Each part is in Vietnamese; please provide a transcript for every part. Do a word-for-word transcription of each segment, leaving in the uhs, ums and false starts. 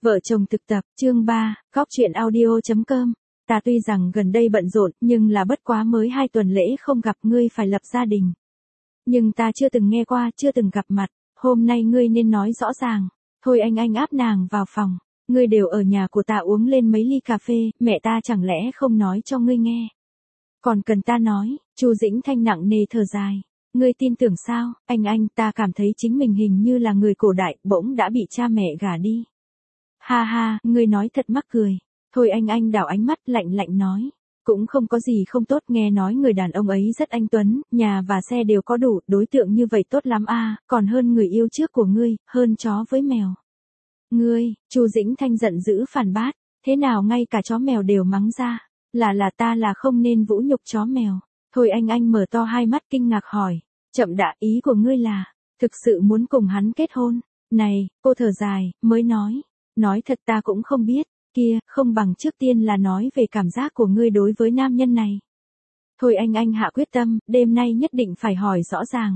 Vợ chồng thực tập, chương ba, góc chuyện audio.com. Ta tuy rằng gần đây bận rộn, nhưng là bất quá mới hai tuần lễ không gặp ngươi phải lập gia đình. Nhưng ta chưa từng nghe qua, chưa từng gặp mặt, hôm nay ngươi nên nói rõ ràng. Thôi anh anh áp nàng vào phòng, ngươi đều ở nhà của ta uống lên mấy ly cà phê, mẹ ta chẳng lẽ không nói cho ngươi nghe. Còn cần ta nói, Chu Dĩnh Thanh nặng nề thở dài. Ngươi tin tưởng sao, anh anh, ta cảm thấy chính mình hình như là người cổ đại, bỗng đã bị cha mẹ gả đi. Ha ha, ngươi nói thật mắc cười. Thôi anh anh đảo ánh mắt lạnh lạnh nói. Cũng không có gì không tốt, nghe nói người đàn ông ấy rất anh tuấn, nhà và xe đều có đủ, đối tượng như vậy tốt lắm a, còn hơn người yêu trước của ngươi, hơn chó với mèo. Ngươi, Chu Dĩnh Thanh giận dữ phản bác, thế nào ngay cả chó mèo đều mắng ra, là là ta là không nên vũ nhục chó mèo. Thôi anh anh mở to hai mắt kinh ngạc hỏi, chậm đã, ý của ngươi là, thực sự muốn cùng hắn kết hôn? Này, cô thở dài, mới nói. Nói thật ta cũng không biết, kia, không bằng trước tiên là nói về cảm giác của ngươi đối với nam nhân này. Thôi anh anh hạ quyết tâm, đêm nay nhất định phải hỏi rõ ràng.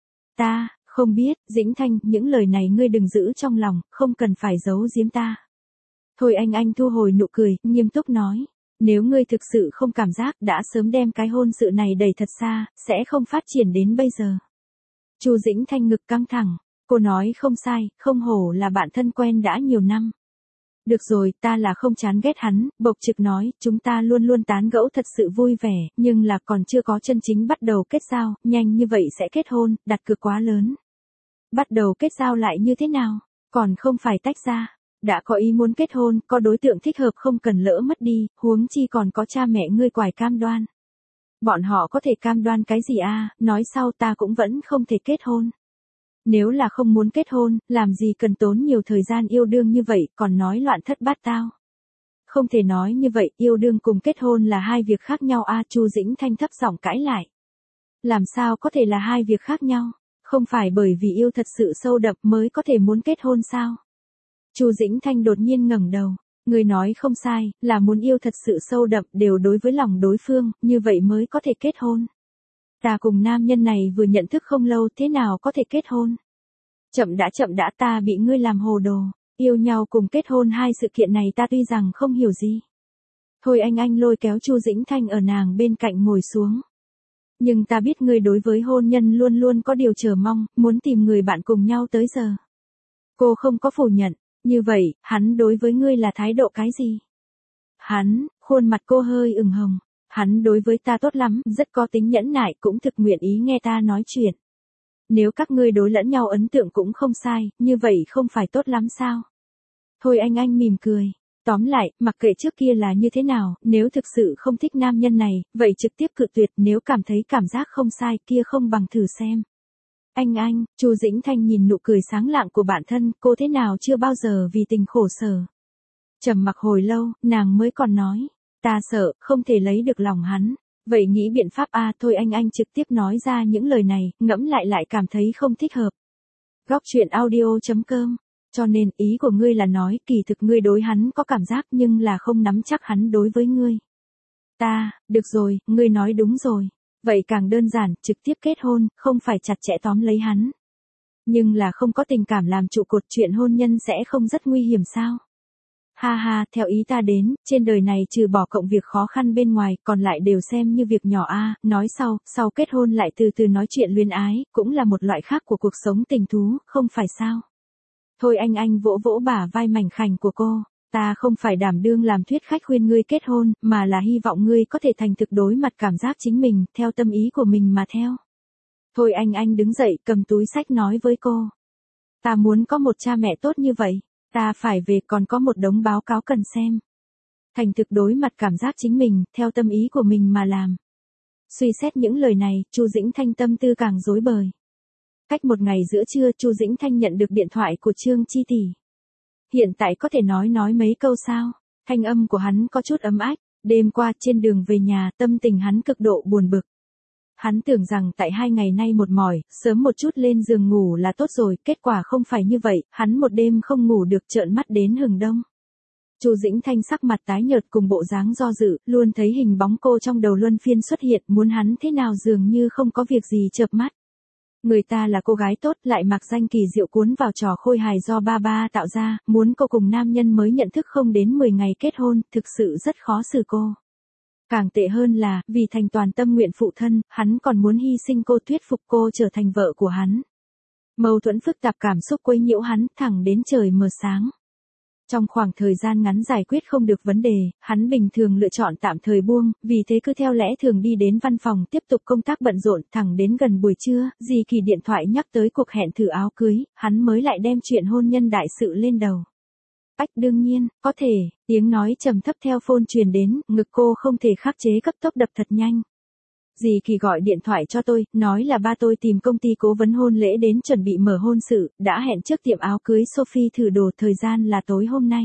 Ta, không biết, Dĩnh Thanh, những lời này ngươi đừng giữ trong lòng, không cần phải giấu giếm ta. Thôi anh anh thu hồi nụ cười, nghiêm túc nói. Nếu ngươi thực sự không cảm giác đã sớm đem cái hôn sự này đẩy thật xa, sẽ không phát triển đến bây giờ. Chu Dĩnh Thanh ngực căng thẳng. Cô nói không sai, không hổ là bạn thân quen đã nhiều năm. Được rồi, ta là không chán ghét hắn, bộc trực nói, chúng ta luôn luôn tán gẫu thật sự vui vẻ, nhưng là còn chưa có chân chính bắt đầu kết giao, nhanh như vậy sẽ kết hôn, đặt cược quá lớn. Bắt đầu kết giao lại như thế nào? Còn không phải tách ra. Đã có ý muốn kết hôn, có đối tượng thích hợp không cần lỡ mất đi, huống chi còn có cha mẹ ngươi quải cam đoan. Bọn họ có thể cam đoan cái gì a? Nói sau ta cũng vẫn không thể kết hôn. Nếu là không muốn kết hôn, làm gì cần tốn nhiều thời gian yêu đương như vậy, còn nói loạn thất bát tao. Không thể nói như vậy, yêu đương cùng kết hôn là hai việc khác nhau a. Chu Dĩnh Thanh thấp giọng cãi lại. Làm sao có thể là hai việc khác nhau, không phải bởi vì yêu thật sự sâu đậm mới có thể muốn kết hôn sao? Chu Dĩnh Thanh đột nhiên ngẩng đầu, người nói không sai, là muốn yêu thật sự sâu đậm đều đối với lòng đối phương, như vậy mới có thể kết hôn. Ta cùng nam nhân này vừa nhận thức không lâu, thế nào có thể kết hôn? Chậm đã chậm đã, ta bị ngươi làm hồ đồ, yêu nhau cùng kết hôn hai sự kiện này ta tuy rằng không hiểu gì. Thôi anh anh lôi kéo Chu Dĩnh Thanh ở nàng bên cạnh ngồi xuống. Nhưng ta biết ngươi đối với hôn nhân luôn luôn có điều chờ mong, muốn tìm người bạn cùng nhau tới giờ. Cô không có phủ nhận, như vậy, hắn đối với ngươi là thái độ cái gì? Hắn, khuôn mặt cô hơi ửng hồng. Hắn đối với ta tốt lắm, rất có tính nhẫn nại, cũng thực nguyện ý nghe ta nói chuyện. Nếu các ngươi đối lẫn nhau ấn tượng cũng không sai, như vậy không phải tốt lắm sao? Thôi anh anh mỉm cười. Tóm lại, mặc kệ trước kia là như thế nào, nếu thực sự không thích nam nhân này, vậy trực tiếp cự tuyệt, nếu cảm thấy cảm giác không sai, kia không bằng thử xem. Anh anh, Chu Dĩnh Thanh nhìn nụ cười sáng lạng của bản thân, cô thế nào chưa bao giờ vì tình khổ sở. Trầm mặc hồi lâu, nàng mới còn nói. Ta sợ, không thể lấy được lòng hắn. Vậy nghĩ biện pháp a. Thôi anh anh trực tiếp nói ra những lời này, ngẫm lại lại cảm thấy không thích hợp. Góc chuyện audio.com. Cho nên, ý của ngươi là nói, kỳ thực ngươi đối hắn có cảm giác nhưng là không nắm chắc hắn đối với ngươi. Ta, được rồi, ngươi nói đúng rồi. Vậy càng đơn giản, trực tiếp kết hôn, không phải chặt chẽ tóm lấy hắn. Nhưng là không có tình cảm làm trụ cột, chuyện hôn nhân sẽ không rất nguy hiểm sao? Ha ha, theo ý ta đến, trên đời này trừ bỏ cộng việc khó khăn bên ngoài, còn lại đều xem như việc nhỏ a. Nói sau, sau kết hôn lại từ từ nói chuyện luyến ái, cũng là một loại khác của cuộc sống tình thú, không phải sao? Thôi anh anh vỗ vỗ bả vai mảnh khảnh của cô, ta không phải đảm đương làm thuyết khách khuyên ngươi kết hôn, mà là hy vọng ngươi có thể thành thực đối mặt cảm giác chính mình, theo tâm ý của mình mà theo. Thôi anh anh đứng dậy, cầm túi sách nói với cô. Ta muốn có một cha mẹ tốt như vậy. Ta phải về, còn có một đống báo cáo cần xem. Thành thực đối mặt cảm giác chính mình, theo tâm ý của mình mà làm. Suy xét những lời này, Chu Dĩnh Thanh tâm tư càng rối bời. Cách một ngày giữa trưa, Chu Dĩnh Thanh nhận được điện thoại của Trương Chi tỷ. Hiện tại có thể nói nói mấy câu sao? Thanh âm của hắn có chút ấm ách. Đêm qua trên đường về nhà, tâm tình hắn cực độ buồn bực. Hắn tưởng rằng tại hai ngày nay một mỏi, sớm một chút lên giường ngủ là tốt rồi, kết quả không phải như vậy, hắn một đêm không ngủ được, trợn mắt đến hừng đông. Chu Dĩnh Thanh sắc mặt tái nhợt cùng bộ dáng do dự, luôn thấy hình bóng cô trong đầu luân phiên xuất hiện, muốn hắn thế nào dường như không có việc gì chợp mắt. Người ta là cô gái tốt lại mặc danh kỳ diệu cuốn vào trò khôi hài do ba ba tạo ra, muốn cô cùng nam nhân mới nhận thức không đến mười ngày kết hôn, thực sự rất khó xử cô. Càng tệ hơn là, vì thành toàn tâm nguyện phụ thân, hắn còn muốn hy sinh cô thuyết phục cô trở thành vợ của hắn. Mâu thuẫn phức tạp cảm xúc quấy nhiễu hắn, thẳng đến trời mờ sáng. Trong khoảng thời gian ngắn giải quyết không được vấn đề, hắn bình thường lựa chọn tạm thời buông, vì thế cứ theo lẽ thường đi đến văn phòng tiếp tục công tác bận rộn, thẳng đến gần buổi trưa, Dì Kỳ điện thoại nhắc tới cuộc hẹn thử áo cưới, hắn mới lại đem chuyện hôn nhân đại sự lên đầu. Ách đương nhiên, có thể, tiếng nói trầm thấp theo phone truyền đến, ngực cô không thể khắc chế cấp tốc đập thật nhanh. Dì Kỳ gọi điện thoại cho tôi, nói là ba tôi tìm công ty cố vấn hôn lễ đến chuẩn bị mở hôn sự, đã hẹn trước tiệm áo cưới Sophie thử đồ, thời gian là tối hôm nay.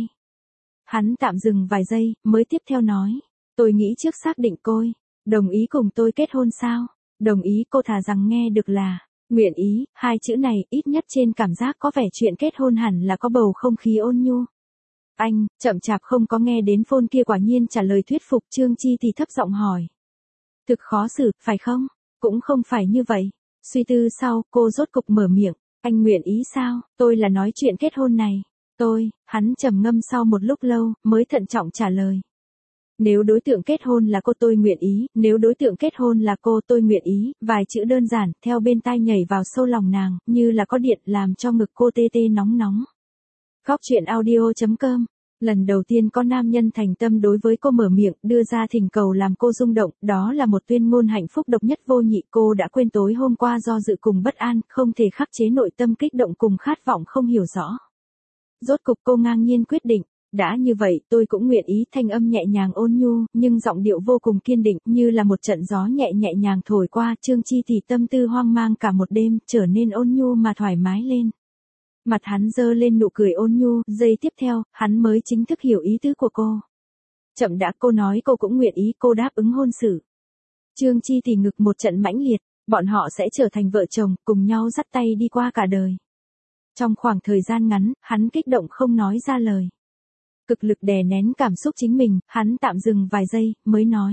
Hắn tạm dừng vài giây, mới tiếp theo nói, tôi nghĩ trước xác định coi, đồng ý cùng tôi kết hôn sao? Đồng ý, cô thà rằng nghe được là, nguyện ý, hai chữ này, ít nhất trên cảm giác có vẻ chuyện kết hôn hẳn là có bầu không khí ôn nhu. Anh, chậm chạp không có nghe đến phone kia quả nhiên trả lời thuyết phục. Trương Chi thì thấp giọng hỏi. Thực khó xử, phải không? Cũng không phải như vậy. Suy tư sau, cô rốt cục mở miệng. Anh nguyện ý sao? Tôi là nói chuyện kết hôn này. Tôi, hắn trầm ngâm sau một lúc lâu, mới thận trọng trả lời. Nếu đối tượng kết hôn là cô tôi nguyện ý, nếu đối tượng kết hôn là cô tôi nguyện ý, vài chữ đơn giản, theo bên tai nhảy vào sâu lòng nàng, như là có điện làm cho ngực cô tê tê nóng nóng. Góc truyện audio chấm com. Lần đầu tiên có nam nhân thành tâm đối với cô mở miệng, đưa ra thỉnh cầu làm cô rung động, đó là một tuyên ngôn hạnh phúc độc nhất vô nhị. Cô đã quên tối hôm qua do dự cùng bất an, không thể khắc chế nội tâm kích động cùng khát vọng không hiểu rõ. Rốt cục cô ngang nhiên quyết định, đã như vậy tôi cũng nguyện ý. Thanh âm nhẹ nhàng ôn nhu, nhưng giọng điệu vô cùng kiên định, như là một trận gió nhẹ nhẹ nhàng thổi qua. Trương Chi thì tâm tư hoang mang cả một đêm, trở nên ôn nhu mà thoải mái lên. Mặt hắn dơ lên nụ cười ôn nhu, giây tiếp theo, hắn mới chính thức hiểu ý tứ của cô. Chậm đã, cô nói cô cũng nguyện ý, cô đáp ứng hôn sự. Trương Chi thì ngực một trận mãnh liệt, bọn họ sẽ trở thành vợ chồng, cùng nhau dắt tay đi qua cả đời. Trong khoảng thời gian ngắn, hắn kích động không nói ra lời. Cực lực đè nén cảm xúc chính mình, hắn tạm dừng vài giây, mới nói.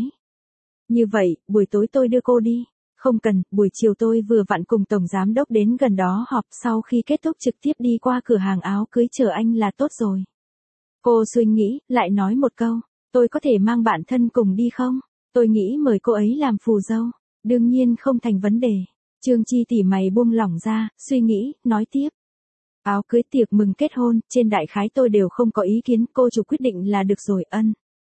Như vậy, buổi tối tôi đưa cô đi. Không cần, buổi chiều tôi vừa vặn cùng tổng giám đốc đến gần đó họp, sau khi kết thúc trực tiếp đi qua cửa hàng áo cưới chờ anh là tốt rồi. Cô suy nghĩ, lại nói một câu, tôi có thể mang bạn thân cùng đi không? Tôi nghĩ mời cô ấy làm phù dâu. Đương nhiên không thành vấn đề. Trương Chi tỉ mày buông lỏng ra, suy nghĩ, nói tiếp. Áo cưới tiệc mừng kết hôn, trên đại khái tôi đều không có ý kiến, cô chủ quyết định là được rồi. Ân.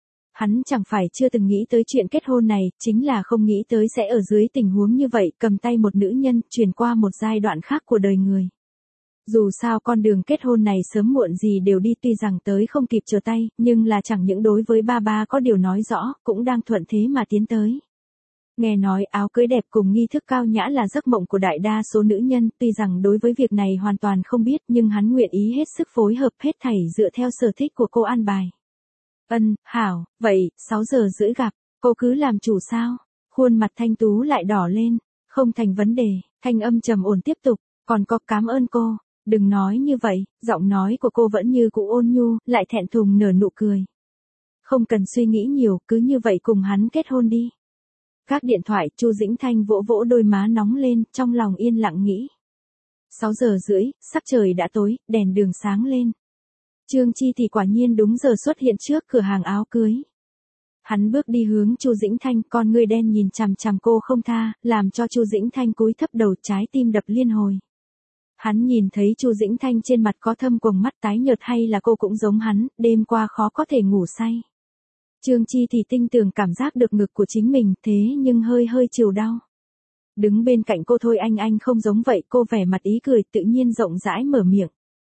Hắn chẳng phải chưa từng nghĩ tới chuyện kết hôn này, chính là không nghĩ tới sẽ ở dưới tình huống như vậy, cầm tay một nữ nhân, chuyển qua một giai đoạn khác của đời người. Dù sao con đường kết hôn này sớm muộn gì đều đi, tuy rằng tới không kịp trở tay, nhưng là chẳng những đối với ba ba có điều nói rõ, cũng đang thuận thế mà tiến tới. Nghe nói áo cưới đẹp cùng nghi thức cao nhã là giấc mộng của đại đa số nữ nhân, tuy rằng đối với việc này hoàn toàn không biết, nhưng hắn nguyện ý hết sức phối hợp, hết thảy dựa theo sở thích của cô an bài. Ân, hảo, vậy, sáu giờ rưỡi gặp, cô cứ làm chủ sao? Khuôn mặt thanh tú lại đỏ lên, không thành vấn đề, thanh âm trầm ổn tiếp tục, còn có cảm ơn cô, đừng nói như vậy, giọng nói của cô vẫn như cũ ôn nhu, lại thẹn thùng nở nụ cười. Không cần suy nghĩ nhiều, cứ như vậy cùng hắn kết hôn đi. Gác điện thoại, Chu Dĩnh Thanh vỗ vỗ đôi má nóng lên, trong lòng yên lặng nghĩ. sáu giờ rưỡi, sắc trời đã tối, đèn đường sáng lên. Trương Chi thì quả nhiên đúng giờ xuất hiện trước cửa hàng áo cưới. Hắn bước đi hướng Chu Dĩnh Thanh, con ngươi đen nhìn chằm chằm cô không tha, làm cho Chu Dĩnh Thanh cúi thấp đầu, trái tim đập liên hồi. Hắn nhìn thấy Chu Dĩnh Thanh trên mặt có thâm quầng mắt tái nhợt, hay là cô cũng giống hắn, đêm qua khó có thể ngủ say. Trương Chi thì tinh tường cảm giác được ngực của chính mình, thế nhưng hơi hơi chịu đau. Đứng bên cạnh cô thôi anh anh không giống vậy, cô vẻ mặt ý cười tự nhiên rộng rãi mở miệng.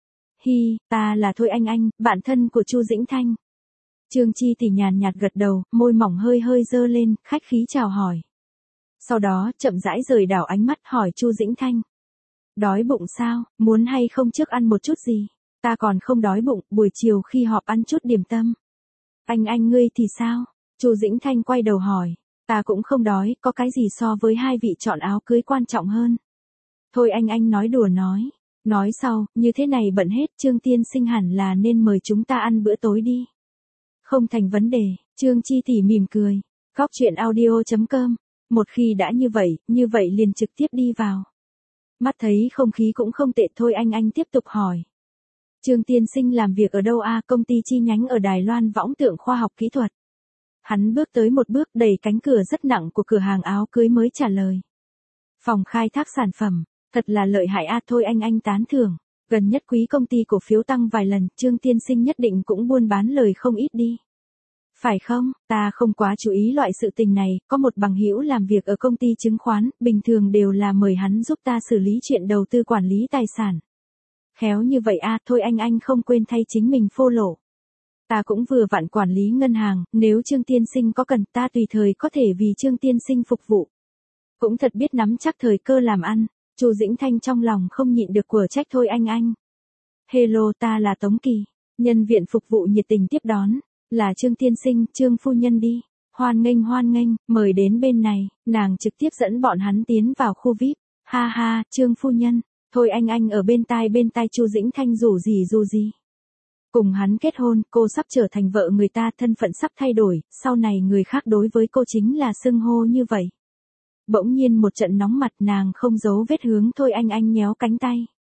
Hi, ta là Thôi Anh Anh, bạn thân của Chu Dĩnh Thanh. Trương Chi thì nhàn nhạt gật đầu, môi mỏng hơi hơi dơ lên, khách khí chào hỏi. Sau đó, chậm rãi rời đảo ánh mắt hỏi Chu Dĩnh Thanh. Đói bụng sao, muốn hay không trước ăn một chút gì? Ta còn không đói bụng, buổi chiều khi họp ăn chút điểm tâm. Anh anh ngươi thì sao? Chu Dĩnh Thanh quay đầu hỏi. Ta cũng không đói, có cái gì so với hai vị chọn áo cưới quan trọng hơn? Thôi anh anh nói đùa nói. Nói sau, như thế này bận hết, Trương tiên sinh hẳn là nên mời chúng ta ăn bữa tối đi. Không thành vấn đề, Trương Chi thì mỉm cười. Góc truyện audio chấm com. Một khi đã như vậy, như vậy liền trực tiếp đi vào. Mắt thấy không khí cũng không tệ thôi anh anh tiếp tục hỏi. Trương tiên sinh làm việc ở đâu a? Công ty chi nhánh ở Đài Loan Võng Tượng Khoa học Kỹ thuật. Hắn bước tới một bước đẩy cánh cửa rất nặng của cửa hàng áo cưới mới trả lời. Phòng khai thác sản phẩm, thật là lợi hại a. Thôi anh anh tán thưởng, gần nhất quý công ty cổ phiếu tăng vài lần, Trương tiên sinh nhất định cũng buôn bán lời không ít đi. Phải không, ta không quá chú ý loại sự tình này, có một bằng hữu làm việc ở công ty chứng khoán, bình thường đều là mời hắn giúp ta xử lý chuyện đầu tư quản lý tài sản. Khéo như vậy a. Thôi anh anh không quên thay chính mình phô lộ. Ta cũng vừa vặn quản lý ngân hàng, nếu Trương tiên sinh có cần ta tùy thời có thể vì Trương tiên sinh phục vụ. Cũng thật biết nắm chắc thời cơ làm ăn, Chu Dĩnh Thanh trong lòng không nhịn được quở trách. Thôi anh anh. Hello, ta là Tống Kỳ, nhân viên phục vụ nhiệt tình tiếp đón, là Trương tiên sinh, Trương phu nhân đi. Hoan nghênh hoan nghênh, mời đến bên này, nàng trực tiếp dẫn bọn hắn tiến vào khu vi ai pi. Ha ha, Trương phu nhân. Thôi anh anh ở bên tai bên tai Chu Dĩnh Thanh rủ gì rủ gì. Cùng hắn kết hôn, cô sắp trở thành vợ người ta, thân phận sắp thay đổi, sau này người khác đối với cô chính là xưng hô như vậy. Bỗng nhiên một trận nóng mặt, nàng không giấu vết hướng Thôi anh anh nhéo cánh tay.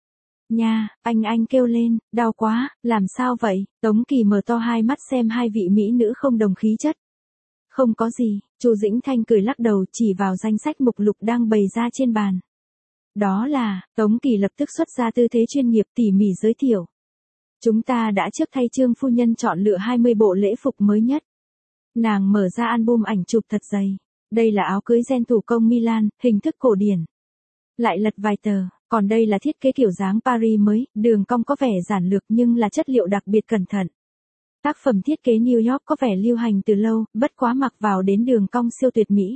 Nha, anh anh kêu lên, đau quá, làm sao vậy? Tống Kỳ mở to hai mắt xem hai vị mỹ nữ không đồng khí chất. Không có gì, Chu Dĩnh Thanh cười lắc đầu chỉ vào danh sách mục lục đang bày ra trên bàn. Đó là, Tống Kỳ lập tức xuất ra tư thế chuyên nghiệp tỉ mỉ giới thiệu. Chúng ta đã trước thay Trương phu nhân chọn lựa hai mươi bộ lễ phục mới nhất. Nàng mở ra album ảnh chụp thật dày. Đây là áo cưới gen thủ công Milan, hình thức cổ điển. Lại lật vài tờ, còn đây là thiết kế kiểu dáng Paris mới, đường cong có vẻ giản lược nhưng là chất liệu đặc biệt cẩn thận. Tác phẩm thiết kế New York có vẻ lưu hành từ lâu, bất quá mặc vào đến đường cong siêu tuyệt mỹ.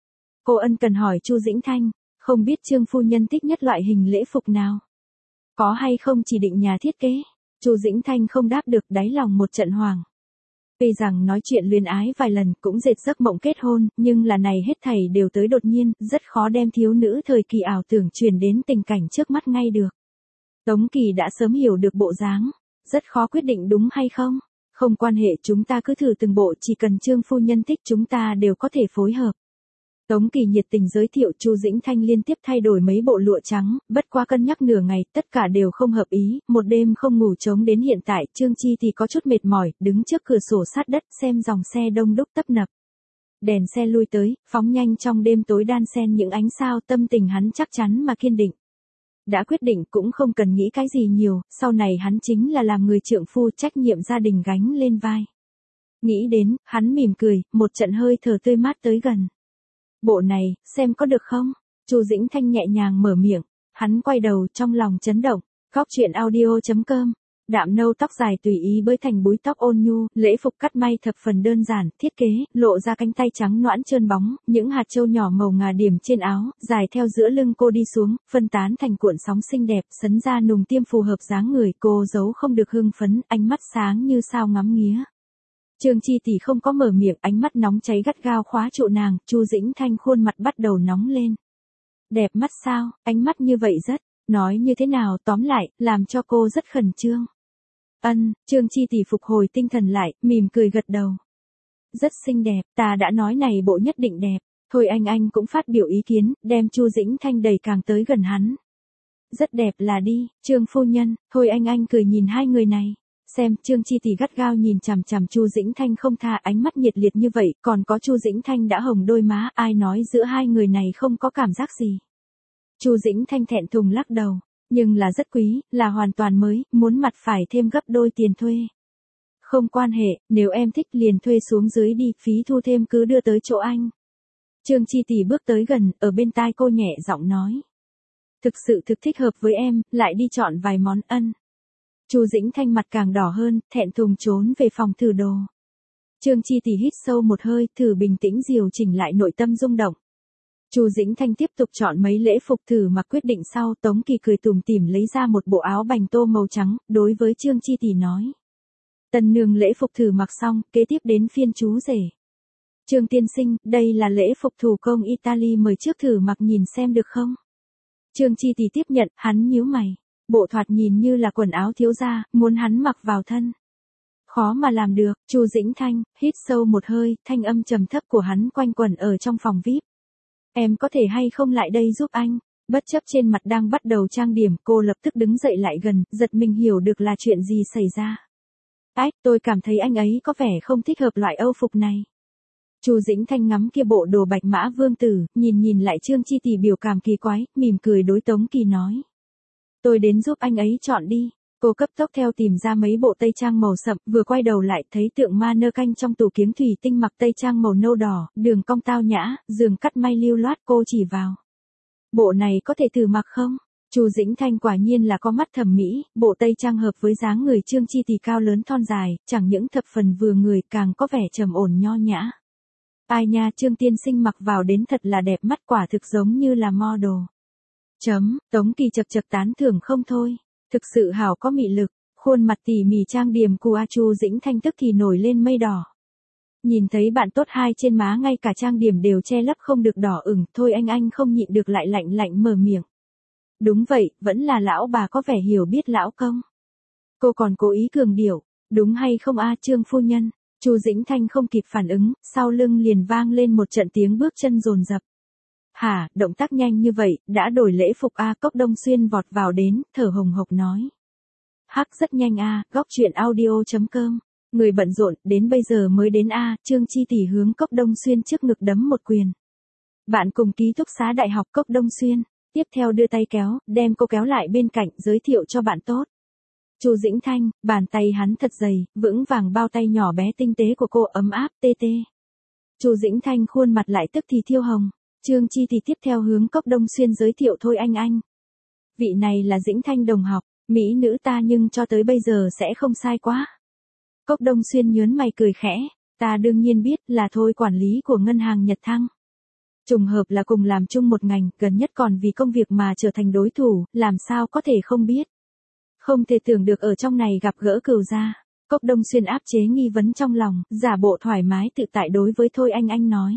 Cô ân cần hỏi Chu Dĩnh Thanh, không biết Trương phu nhân thích nhất loại hình lễ phục nào? Có hay không chỉ định nhà thiết kế? Chu Dĩnh Thanh không đáp được, đáy lòng một trận hoảng. Tuy rằng nói chuyện luyến ái vài lần cũng dệt giấc mộng kết hôn, nhưng là này hết thảy đều tới đột nhiên, rất khó đem thiếu nữ thời kỳ ảo tưởng truyền đến tình cảnh trước mắt ngay được. Tống Kỳ đã sớm hiểu được bộ dáng, rất khó quyết định đúng hay không. Không quan hệ, chúng ta cứ thử từng bộ, chỉ cần Trương phu nhân thích chúng ta đều có thể phối hợp. Tống Kỳ nhiệt tình giới thiệu. Chu Dĩnh Thanh liên tiếp thay đổi mấy bộ lụa trắng, bất quá cân nhắc nửa ngày, tất cả đều không hợp ý, một đêm không ngủ trống đến hiện tại, Trương Chi thì có chút mệt mỏi, đứng trước cửa sổ sát đất xem dòng xe đông đúc tấp nập. Đèn xe lui tới, phóng nhanh trong đêm tối đan xen những ánh sao, tâm tình hắn chắc chắn mà kiên định. Đã quyết định cũng không cần nghĩ cái gì nhiều, sau này hắn chính là làm người trượng phu, trách nhiệm gia đình gánh lên vai. Nghĩ đến, hắn mỉm cười, một trận hơi thở tươi mát tới gần. Bộ này, xem có được không? Chu Dĩnh Thanh nhẹ nhàng mở miệng, hắn quay đầu trong lòng chấn động. Góc truyện audio chấm com. Đạm nâu tóc dài tùy ý bới thành búi tóc ôn nhu, lễ phục cắt may thập phần đơn giản, thiết kế, lộ ra cánh tay trắng nõn trơn bóng, những hạt châu nhỏ màu ngà điểm trên áo, dài theo giữa lưng cô đi xuống, phân tán thành cuộn sóng xinh đẹp, sấn ra nùng tiêm phù hợp dáng người, cô giấu không được hưng phấn, ánh mắt sáng như sao ngắm nghía. Trương Chi tỷ không có mở miệng, ánh mắt nóng cháy gắt gao khóa trụ nàng, Chu Dĩnh Thanh khuôn mặt bắt đầu nóng lên. Đẹp mắt sao, ánh mắt như vậy rất, nói như thế nào, tóm lại, làm cho cô rất khẩn trương. Ân, Trương Chi tỷ phục hồi tinh thần lại, mỉm cười gật đầu. Rất xinh đẹp, ta đã nói này bộ nhất định đẹp. Thôi anh anh cũng phát biểu ý kiến, đem Chu Dĩnh Thanh đẩy càng tới gần hắn. Rất đẹp là đi, Trương phu nhân. Thôi anh anh cười nhìn hai người này. Xem, Trương Chi tỷ gắt gao nhìn chằm chằm Chu Dĩnh Thanh không tha, ánh mắt nhiệt liệt như vậy, còn có Chu Dĩnh Thanh đã hồng đôi má, ai nói giữa hai người này không có cảm giác gì. Chu Dĩnh Thanh thẹn thùng lắc đầu, nhưng là rất quý, là hoàn toàn mới, muốn mặt phải thêm gấp đôi tiền thuê. Không quan hệ, nếu em thích liền thuê xuống dưới đi, phí thu thêm cứ đưa tới chỗ anh. Trương Chi tỷ bước tới gần, ở bên tai cô nhẹ giọng nói. Thực sự thực thích hợp với em, lại đi chọn vài món ân. Chu Dĩnh Thanh mặt càng đỏ hơn, thẹn thùng trốn về phòng thử đồ. Trương Chi tỷ hít sâu một hơi, thử bình tĩnh điều chỉnh lại nội tâm rung động. Chu Dĩnh Thanh tiếp tục chọn mấy lễ phục thử mặc quyết định sau, Tống Kỳ cười tủm tỉm lấy ra một bộ áo bành tô màu trắng, đối với Trương Chi tỷ nói. Tân nương lễ phục thử mặc xong, kế tiếp đến phiên chú rể. Trương tiên sinh, đây là lễ phục thủ công Italy, mời trước thử mặc nhìn xem được không? Trương Chi tỷ tiếp nhận, hắn nhíu mày. Bộ thoạt nhìn như là quần áo thiếu gia, muốn hắn mặc vào thân. Khó mà làm được, Chu Dĩnh Thanh, hít sâu một hơi, thanh âm trầm thấp của hắn quanh quẩn ở trong phòng vi ai pi. Em có thể hay không lại đây giúp anh? Bất chấp trên mặt đang bắt đầu trang điểm, cô lập tức đứng dậy lại gần, giật mình hiểu được là chuyện gì xảy ra. Ách, tôi cảm thấy anh ấy có vẻ không thích hợp loại âu phục này. Chu Dĩnh Thanh ngắm kia bộ đồ bạch mã vương tử, nhìn nhìn lại Trương Chi Tỷ biểu cảm kỳ quái, mỉm cười đối Tống Kỳ nói. Tôi đến giúp anh ấy chọn đi. Cô cấp tốc theo tìm ra mấy bộ tây trang màu sậm, vừa quay đầu lại thấy tượng ma nơ canh trong tủ kiếm thủy tinh mặc tây trang màu nâu đỏ, đường cong tao nhã, giường cắt may lưu loát, cô chỉ vào. Bộ này có thể thử mặc không? Chu Dĩnh Thanh quả nhiên là có mắt thẩm mỹ, bộ tây trang hợp với dáng người Trương Chi Tỷ cao lớn thon dài, chẳng những thập phần vừa người càng có vẻ trầm ổn nho nhã. Ai nha, Trương tiên sinh mặc vào đến thật là đẹp mắt, quả thực giống như là model. Chấm, Tống Kỳ chật chật tán thưởng không thôi. Thực sự hảo có mị lực, khuôn mặt tỉ mỉ trang điểm của Chu Dĩnh Thanh tức thì nổi lên mây đỏ. Nhìn thấy bạn tốt hai trên má ngay cả trang điểm đều che lấp không được đỏ ửng, thôi anh anh không nhịn được lại lạnh lạnh mở miệng. Đúng vậy, vẫn là lão bà có vẻ hiểu biết lão công. Cô còn cố ý cường điệu, đúng hay không a Trương phu nhân? Chu Dĩnh Thanh không kịp phản ứng, sau lưng liền vang lên một trận tiếng bước chân dồn dập. Hả, động tác nhanh như vậy, đã đổi lễ phục a Cốc Đông Xuyên vọt vào đến, thở hồng hộc nói. Hắc rất nhanh a góc chuyện audio chấm com. Người bận rộn, đến bây giờ mới đến a Trương Chi Tỷ hướng Cốc Đông Xuyên trước ngực đấm một quyền. Bạn cùng ký túc xá đại học Cốc Đông Xuyên, tiếp theo đưa tay kéo, đem cô kéo lại bên cạnh, giới thiệu cho bạn tốt. Chu Dĩnh Thanh, bàn tay hắn thật dày, vững vàng bao tay nhỏ bé tinh tế của cô ấm áp, tê tê. Chu Dĩnh Thanh khuôn mặt lại tức thì thiêu hồng. Trương Chi Tỷ tiếp theo hướng Cốc Đông Xuyên giới thiệu thôi anh anh. Vị này là Dĩnh Thanh đồng học, mỹ nữ ta nhưng cho tới bây giờ sẽ không sai quá. Cốc Đông Xuyên nhớn mày cười khẽ, ta đương nhiên biết là thôi quản lý của ngân hàng Nhật Thăng. Trùng hợp là cùng làm chung một ngành, gần nhất còn vì công việc mà trở thành đối thủ, làm sao có thể không biết. Không thể tưởng được ở trong này gặp gỡ cừu gia. Cốc Đông Xuyên áp chế nghi vấn trong lòng, giả bộ thoải mái tự tại đối với thôi anh anh nói.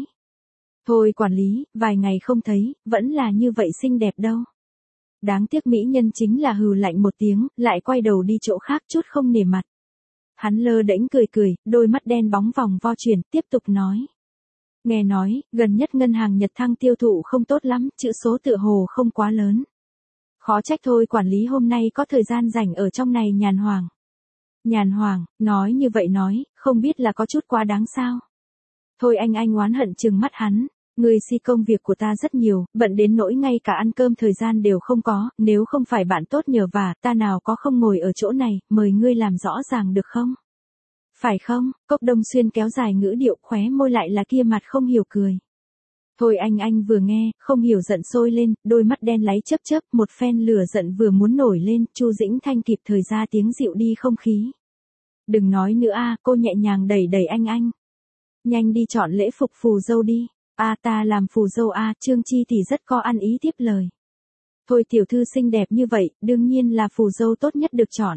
Thôi quản lý, vài ngày không thấy, vẫn là như vậy xinh đẹp đâu. Đáng tiếc mỹ nhân chính là hừ lạnh một tiếng, lại quay đầu đi chỗ khác chút không nể mặt. Hắn lơ đễnh cười cười, đôi mắt đen bóng vòng vo chuyển, tiếp tục nói. Nghe nói, gần nhất ngân hàng Nhật Thăng tiêu thụ không tốt lắm, chữ số tựa hồ không quá lớn. Khó trách thôi quản lý hôm nay có thời gian rảnh ở trong này nhàn hoàng. Nhàn hoàng, nói như vậy nói, không biết là có chút quá đáng sao. Thôi anh anh oán hận trừng mắt hắn, người si công việc của ta rất nhiều, bận đến nỗi ngay cả ăn cơm thời gian đều không có, nếu không phải bạn tốt nhờ vả, ta nào có không ngồi ở chỗ này, mời ngươi làm rõ ràng được không? Phải không? Cốc Đông Xuyên kéo dài ngữ điệu, khóe môi lại là kia mặt không hiểu cười. Thôi anh anh vừa nghe, không hiểu giận sôi lên, đôi mắt đen láy chớp chớp, một phen lửa giận vừa muốn nổi lên, Chu Dĩnh Thanh kịp thời ra tiếng dịu đi không khí. Đừng nói nữa a, cô nhẹ nhàng đẩy đẩy anh anh. Nhanh đi chọn lễ phục phù dâu đi. A ta làm phù dâu a, Trương Chi thì rất có ăn ý tiếp lời. Thôi tiểu thư xinh đẹp như vậy, đương nhiên là phù dâu tốt nhất được chọn.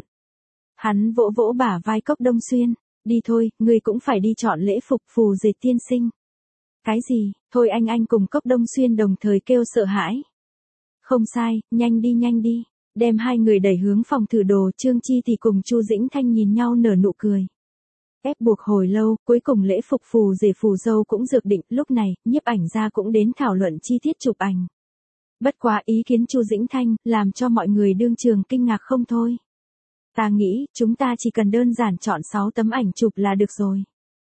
Hắn vỗ vỗ bả vai Cốc Đông Xuyên, đi thôi, ngươi cũng phải đi chọn lễ phục phù dệt tiên sinh. Cái gì? Thôi anh anh cùng Cốc Đông Xuyên đồng thời kêu sợ hãi. Không sai, nhanh đi nhanh đi. Đem hai người đẩy hướng phòng thử đồ, Trương Chi thì cùng Chu Dĩnh Thanh nhìn nhau nở nụ cười. Ép buộc hồi lâu, cuối cùng lễ phục phù rể phù dâu cũng dược định, lúc này, nhiếp ảnh gia cũng đến thảo luận chi tiết chụp ảnh. Bất quá ý kiến Chu Dĩnh Thanh, làm cho mọi người đương trường kinh ngạc không thôi. Ta nghĩ, chúng ta chỉ cần đơn giản chọn sáu tấm ảnh chụp là được rồi.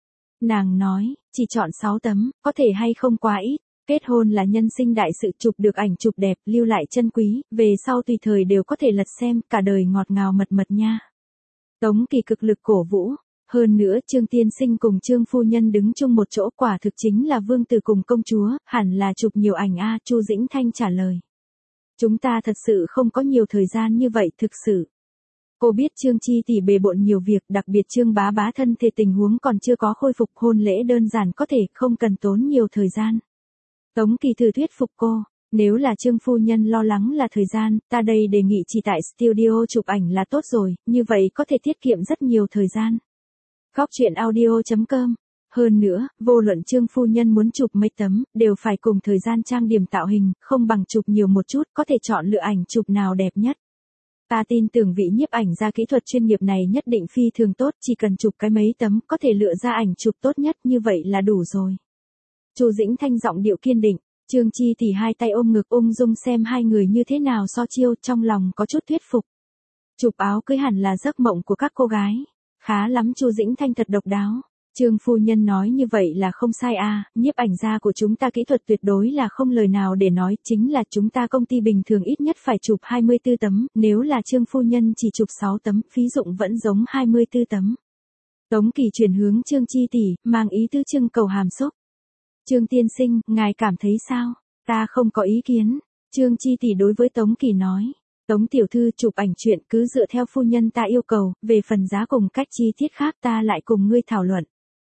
Nàng nói, chỉ chọn sáu tấm, có thể hay không quá ít. Kết hôn là nhân sinh đại sự, chụp được ảnh chụp đẹp, lưu lại chân quý, về sau tùy thời đều có thể lật xem, cả đời ngọt ngào mật mật nha. Tống Kỳ cực lực cổ vũ. Hơn nữa, Trương tiên sinh cùng Trương phu nhân đứng chung một chỗ, quả thực chính là vương tử cùng công chúa, hẳn là chụp nhiều ảnh a, Chu Dĩnh Thanh trả lời. Chúng ta thật sự không có nhiều thời gian như vậy, thực sự. Cô biết Trương Chi tỷ bề bộn nhiều việc, đặc biệt Trương bá bá thân thể tình huống còn chưa có khôi phục, hôn lễ đơn giản có thể không cần tốn nhiều thời gian. Tống Kỳ thử thuyết phục cô, nếu là Trương phu nhân lo lắng là thời gian, ta đây đề nghị chỉ tại studio chụp ảnh là tốt rồi, như vậy có thể tiết kiệm rất nhiều thời gian. Góc chuyện audio chấm com. Hơn nữa, vô luận Trương phu nhân muốn chụp mấy tấm, đều phải cùng thời gian trang điểm tạo hình, không bằng chụp nhiều một chút, có thể chọn lựa ảnh chụp nào đẹp nhất. Ta tin tưởng vị nhiếp ảnh gia kỹ thuật chuyên nghiệp này nhất định phi thường tốt, chỉ cần chụp cái mấy tấm, có thể lựa ra ảnh chụp tốt nhất, như vậy là đủ rồi. Chu Dĩnh Thanh giọng điệu kiên định, Trương Chi Tỷ hai tay ôm ngực ung dung xem hai người như thế nào so chiêu, trong lòng có chút thuyết phục. Chụp áo cưới hẳn là giấc mộng của các cô gái. Khá lắm, Chu Dĩnh Thanh thật độc đáo. Trương phu nhân nói như vậy là không sai à, nhiếp ảnh gia của chúng ta kỹ thuật tuyệt đối là không lời nào để nói, chính là chúng ta công ty bình thường ít nhất phải chụp hai mươi tư tấm, nếu là Trương phu nhân chỉ chụp sáu tấm, phí dụng vẫn giống hai mươi tư tấm. Tống Kỳ chuyển hướng Trương Chi Tỷ, mang ý tứ trưng cầu hàm xúc. Trương tiên sinh, ngài cảm thấy sao? Ta không có ý kiến. Trương Chi Tỷ đối với Tống Kỳ nói. Tống tiểu thư, chụp ảnh chuyện cứ dựa theo phu nhân ta yêu cầu, về phần giá cùng cách chi tiết khác ta lại cùng ngươi thảo luận.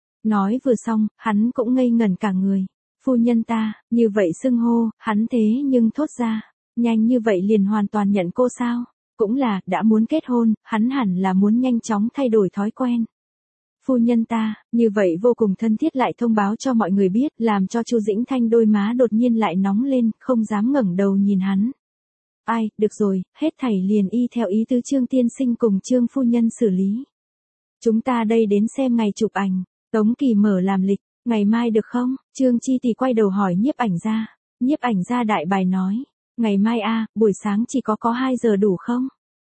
Nói vừa xong, hắn cũng ngây ngẩn cả người. Phu nhân ta, như vậy xưng hô, hắn thế nhưng thốt ra. Nhanh như vậy liền hoàn toàn nhận cô sao? Cũng là, đã muốn kết hôn, hắn hẳn là muốn nhanh chóng thay đổi thói quen. Phu nhân ta, như vậy vô cùng thân thiết lại thông báo cho mọi người biết, làm cho Chu Dĩnh Thanh đôi má đột nhiên lại nóng lên, không dám ngẩng đầu nhìn hắn. Ai, được rồi, hết thảy liền y theo ý tứ Trương tiên sinh cùng Trương phu nhân xử lý. Chúng ta đây đến xem ngày chụp ảnh. Tống Kỳ mở làm lịch, ngày mai được không? Trương Chi Tỷ quay đầu hỏi nhiếp ảnh gia. Nhiếp ảnh gia đại bài nói, ngày mai a, buổi sáng chỉ có có hai giờ đủ không?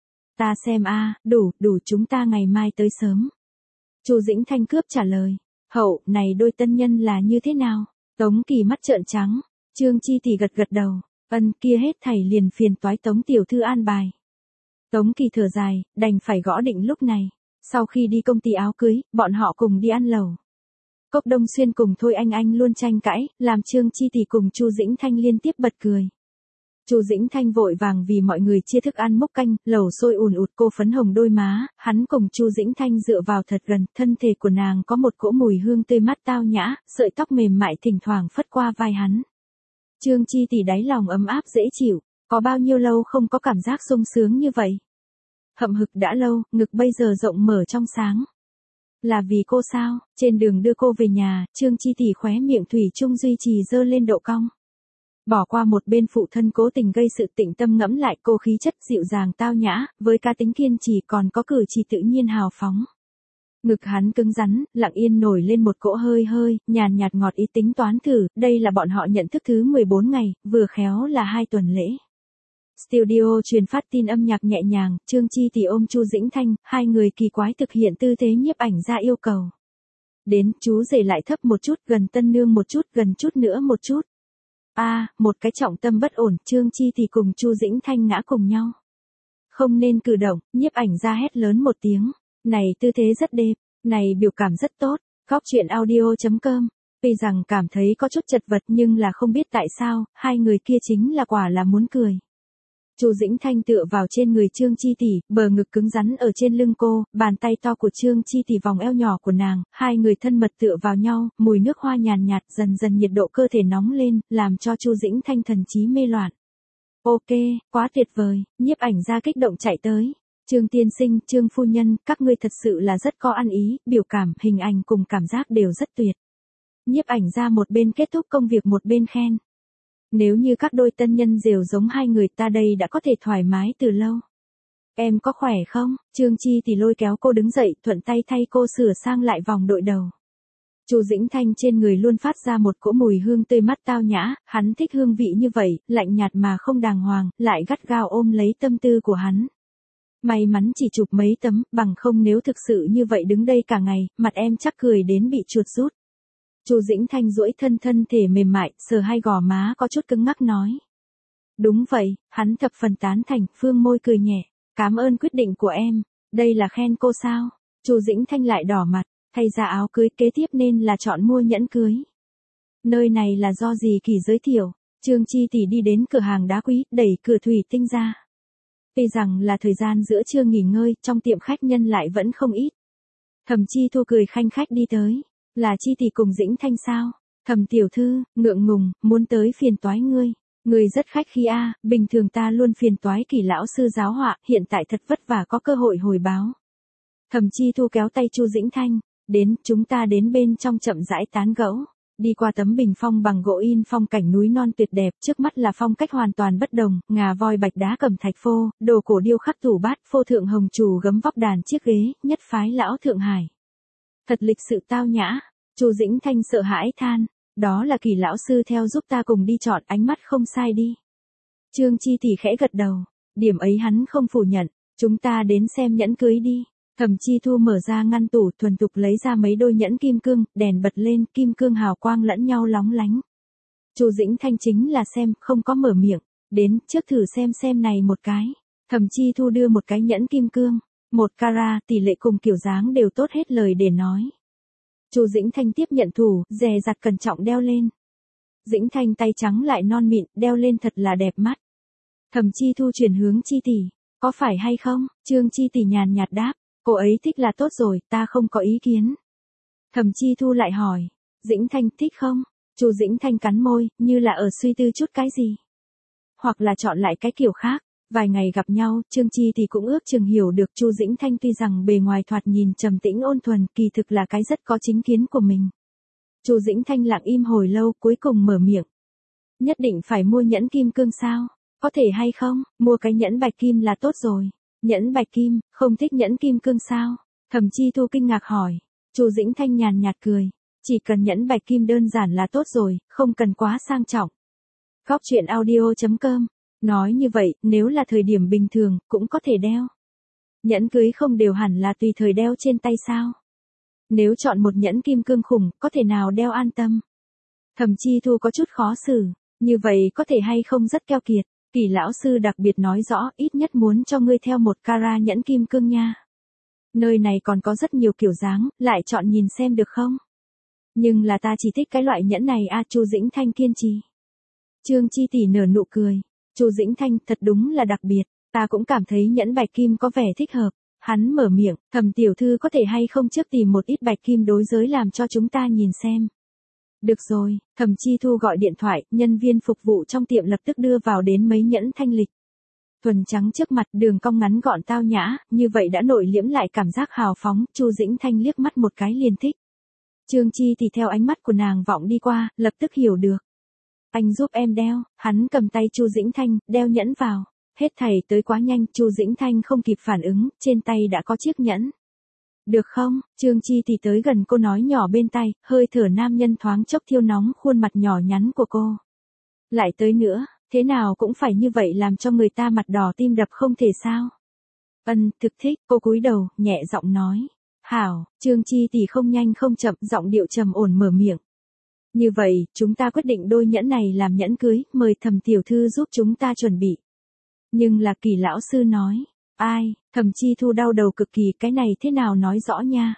Ta xem a, đủ, đủ, chúng ta ngày mai tới sớm. Chu Dĩnh Thanh cướp trả lời. Hậu, này đôi tân nhân là như thế nào? Tống Kỳ mắt trợn trắng. Trương Chi Tỷ gật gật đầu. Ân, kia hết thảy liền phiền toái Tống tiểu thư an bài. Tống Kỳ thở dài, đành phải gõ định lúc này. Sau khi đi công ty áo cưới, bọn họ cùng đi ăn lẩu. Cốc Đông Xuyên cùng Thôi Anh Anh luôn tranh cãi, làm Trương Chi Tỷ cùng Chu Dĩnh Thanh liên tiếp bật cười. Chu Dĩnh Thanh vội vàng vì mọi người chia thức ăn múc canh, lẩu sôi ùn ụt, cô phấn hồng đôi má, hắn cùng Chu Dĩnh Thanh dựa vào thật gần, thân thể của nàng có một cỗ mùi hương tươi mát tao nhã, sợi tóc mềm mại thỉnh thoảng phất qua vai hắn. Trương Chi Tỷ đáy lòng ấm áp dễ chịu, có bao nhiêu lâu không có cảm giác sung sướng như vậy. Hậm hực đã lâu, ngực bây giờ rộng mở trong sáng. Là vì cô sao? Trên đường đưa cô về nhà, Trương Chi Tỷ khóe miệng thủy chung duy trì dơ lên độ cong. Bỏ qua một bên phụ thân cố tình gây sự, tĩnh tâm ngẫm lại cô khí chất dịu dàng tao nhã, với cá tính kiên trì còn có cử chỉ tự nhiên hào phóng. Ngực hắn cứng rắn, lặng yên nổi lên một cỗ hơi hơi, nhàn nhạt ngọt ý tính toán thử, đây là bọn họ nhận thức thứ mười bốn ngày, vừa khéo là hai tuần lễ. Studio truyền phát tin âm nhạc nhẹ nhàng, Trương Chi Tỷ ôm Chu Dĩnh Thanh, hai người kỳ quái thực hiện tư thế nhiếp ảnh gia yêu cầu. Đến, chú rể lại thấp một chút, gần tân nương một chút, gần chút nữa một chút. A, à, một cái trọng tâm bất ổn, Trương Chi Tỷ cùng Chu Dĩnh Thanh ngã cùng nhau. Không nên cử động, nhiếp ảnh gia hét lớn một tiếng. Này tư thế rất đẹp, này biểu cảm rất tốt. Góc truyện audio chấm com. Tuy rằng cảm thấy có chút chật vật nhưng là không biết tại sao, hai người kia chính là quả là muốn cười. Chu Dĩnh Thanh tựa vào trên người Trương Chi Tỷ, bờ ngực cứng rắn ở trên lưng cô, bàn tay to của Trương Chi Tỷ vòng eo nhỏ của nàng, hai người thân mật tựa vào nhau, mùi nước hoa nhàn nhạt, dần dần nhiệt độ cơ thể nóng lên, làm cho Chu Dĩnh Thanh thần trí mê loạn. Ok, quá tuyệt vời, nhiếp ảnh gia kích động chạy tới. Trương tiên sinh, Trương phu nhân, các ngươi thật sự là rất có ăn ý, biểu cảm, hình ảnh cùng cảm giác đều rất tuyệt. Nhiếp ảnh gia một bên kết thúc công việc một bên khen. Nếu như các đôi tân nhân đều giống hai người ta đây đã có thể thoải mái từ lâu. Em có khỏe không? Trương Chi Tỷ lôi kéo cô đứng dậy, thuận tay thay cô sửa sang lại vòng đội đầu. Chu Dĩnh Thanh trên người luôn phát ra một cỗ mùi hương tươi mát tao nhã, hắn thích hương vị như vậy, lạnh nhạt mà không đàng hoàng, lại gắt gao ôm lấy tâm tư của hắn. May mắn chỉ chụp mấy tấm, bằng không nếu thực sự như vậy đứng đây cả ngày, mặt em chắc cười đến bị chuột rút. Chu Dĩnh Thanh duỗi thân thân thể mềm mại, sờ hai gò má có chút cứng ngắc nói. Đúng vậy, hắn thập phần tán thành, phương môi cười nhẹ. Cảm ơn quyết định của em. Đây là khen cô sao? Chu Dĩnh Thanh lại đỏ mặt, thay ra áo cưới kế tiếp nên là chọn mua nhẫn cưới. Nơi này là do gì Kỳ giới thiệu. Trương Chi Tỷ đi đến cửa hàng đá quý, đẩy cửa thủy tinh ra. Tuy rằng là thời gian giữa trưa nghỉ ngơi, trong tiệm khách nhân lại vẫn không ít. Thẩm Chi Thu cười khanh khách đi tới. Là Chi Tỷ cùng Dĩnh Thanh sao? Thẩm tiểu thư, ngượng ngùng, muốn tới phiền toái ngươi. Ngươi rất khách khí a, bình thường ta luôn phiền toái Kỳ lão sư giáo họa, hiện tại thật vất vả có cơ hội hồi báo. Thẩm Chi Thu kéo tay Chu Dĩnh Thanh, đến, chúng ta đến bên trong chậm rãi tán gẫu. Đi qua tấm bình phong bằng gỗ in phong cảnh núi non tuyệt đẹp, trước mắt là phong cách hoàn toàn bất đồng, ngà voi bạch đá cẩm thạch phô, đồ cổ điêu khắc tủ bát, phô thượng hồng trù gấm vóc đàn chiếc ghế, nhất phái lão Thượng Hải. Thật lịch sự tao nhã, Chu Dĩnh Thanh sợ hãi than, Đó là Kỳ lão sư theo giúp ta cùng đi chọn, ánh mắt không sai đi. Trương Chi Tỷ khẽ gật đầu, điểm ấy hắn không phủ nhận, chúng ta đến xem nhẫn cưới đi. Thẩm Chi Thu mở ra ngăn tủ thuần thục lấy ra mấy đôi nhẫn kim cương, đèn bật lên, kim cương hào quang lẫn nhau lóng lánh. Chu Dĩnh Thanh chính là xem, không có mở miệng, đến, trước thử xem xem này một cái. Thẩm Chi Thu đưa một cái nhẫn kim cương, một carat, tỷ lệ cùng kiểu dáng đều tốt hết lời để nói. Chu Dĩnh Thanh tiếp nhận thủ, dè dặt cẩn trọng đeo lên. Dĩnh Thanh tay trắng lại non mịn, đeo lên thật là đẹp mắt. Thẩm Chi Thu chuyển hướng Chi Tỷ, có phải hay không? Trương Chi Tỷ nhàn nhạt đáp, cô ấy thích là tốt rồi, ta không có ý kiến. Thẩm Chi Thu lại hỏi, Dĩnh Thanh thích không? Chu Dĩnh Thanh cắn môi, như là ở suy tư chút cái gì. Hoặc là chọn lại cái kiểu khác. Vài ngày gặp nhau, Trương Chi thì cũng ước chừng hiểu được Chu Dĩnh Thanh tuy rằng bề ngoài thoạt nhìn trầm tĩnh ôn thuần, kỳ thực là cái rất có chính kiến của mình. Chu Dĩnh Thanh lặng im hồi lâu, cuối cùng mở miệng. Nhất định phải mua nhẫn kim cương sao? Có thể hay không? Mua cái nhẫn bạch kim là tốt rồi. Nhẫn bạch kim, không thích nhẫn kim cương sao? Thẩm Chi Thu kinh ngạc hỏi. Chu Dĩnh Thanh nhàn nhạt cười. Chỉ cần nhẫn bạch kim đơn giản là tốt rồi, không cần quá sang trọng. Góc truyện audio chấm com. Nói như vậy, nếu là thời điểm bình thường, cũng có thể đeo. Nhẫn cưới không đều hẳn là tùy thời đeo trên tay sao? Nếu chọn một nhẫn kim cương khủng, có thể nào đeo an tâm? Thẩm Chi Thu có chút khó xử, như vậy có thể hay không rất keo kiệt. Kỳ lão sư đặc biệt nói rõ, ít nhất muốn cho ngươi theo một carat nhẫn kim cương nha. Nơi này còn có rất nhiều kiểu dáng, lại chọn nhìn xem được không? Nhưng là ta chỉ thích cái loại nhẫn này a. Chu Dĩnh Thanh kiên trì. Trương Chi Tỷ nở nụ cười. Chu Dĩnh Thanh thật đúng là đặc biệt, ta cũng cảm thấy nhẫn bạch kim có vẻ thích hợp. Hắn mở miệng, Thẩm tiểu thư có thể hay không trước tìm một ít bạch kim đối giới làm cho chúng ta nhìn xem. Được rồi, Thẩm Chi Thu gọi điện thoại, nhân viên phục vụ trong tiệm lập tức đưa vào đến mấy nhẫn thanh lịch. Thuần trắng trước mặt, đường cong ngắn gọn tao nhã, như vậy đã nội liễm lại cảm giác hào phóng. Chu Dĩnh Thanh liếc mắt một cái liền thích. Trương Chi thì theo ánh mắt của nàng vọng đi qua, lập tức hiểu được. Anh giúp em đeo, hắn cầm tay Chu Dĩnh Thanh, đeo nhẫn vào. Hết thảy tới quá nhanh, Chu Dĩnh Thanh không kịp phản ứng, trên tay đã có chiếc nhẫn. Được không? Trương Chi thì tới gần cô nói nhỏ bên tay, hơi thở nam nhân thoáng chốc thiêu nóng khuôn mặt nhỏ nhắn của cô. Lại tới nữa, thế nào cũng phải như vậy làm cho người ta mặt đỏ tim đập không thể sao? Ân, thực thích, cô cúi đầu, nhẹ giọng nói. Hảo, Trương Chi tỷ không nhanh không chậm, giọng điệu trầm ổn mở miệng. Như vậy, chúng ta quyết định đôi nhẫn này làm nhẫn cưới, mời Thẩm tiểu thư giúp chúng ta chuẩn bị. Nhưng là Kỳ lão sư nói, ai, Thẩm Chi Thu đau đầu cực kỳ, cái này thế nào nói rõ nha.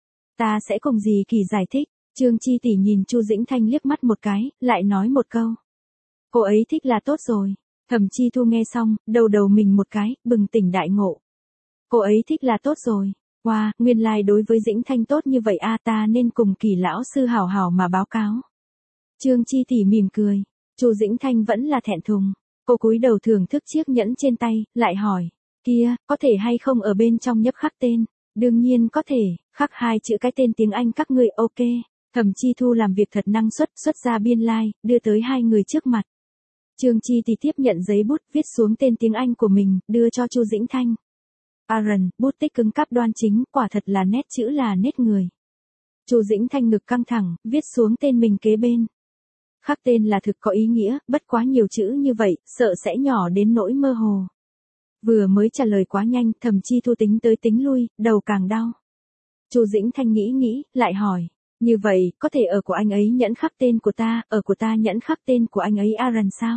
Ta sẽ cùng gì Kỳ giải thích. Trương Chi tỷ nhìn Chu Dĩnh Thanh liếc mắt một cái, lại nói một câu. Cô ấy thích là tốt rồi. Thẩm Chi Thu nghe xong, đầu đầu mình một cái, bừng tỉnh đại ngộ. Cô ấy thích là tốt rồi. Wow, nguyên lai like đối với Dĩnh Thanh tốt như vậy a, ta nên cùng Kỳ lão sư hảo hảo mà báo cáo. Trương Chi tỷ mỉm cười. Chu Dĩnh Thanh vẫn là thẹn thùng. Cô cúi đầu thưởng thức chiếc nhẫn trên tay, lại hỏi. Kia, có thể hay không ở bên trong nhấp khắc tên? Đương nhiên có thể, khắc hai chữ cái tên tiếng Anh các ngươi ok. Thẩm Chi Thu làm việc thật năng suất, xuất ra biên lai, like, đưa tới hai người trước mặt. Trương Chi tỷ tiếp nhận giấy bút, viết xuống tên tiếng Anh của mình, đưa cho Chu Dĩnh Thanh. Aaron, bút tích cứng cáp đoan chính, quả thật là nét chữ là nét người. Chu Dĩnh Thanh ngực căng thẳng, viết xuống tên mình kế bên. Khắc tên là thực có ý nghĩa, bất quá nhiều chữ như vậy, sợ sẽ nhỏ đến nỗi mơ hồ. Vừa mới trả lời quá nhanh, Thẩm Chi Thu tính tới tính lui, đầu càng đau. Chu Dĩnh Thanh nghĩ nghĩ, lại hỏi. Như vậy, có thể ở của anh ấy nhẫn khắc tên của ta, ở của ta nhẫn khắc tên của anh ấy Aaron sao?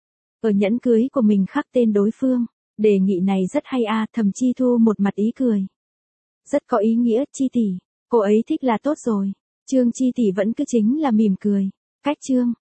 Ở nhẫn cưới của mình khắc tên đối phương. Đề nghị này rất hay a. À, Thẩm Chi Thu một mặt ý cười. Rất có ý nghĩa, Chi tỷ. Cô ấy thích là tốt rồi. Trương Chi tỷ vẫn cứ chính là mỉm cười. Cách chương.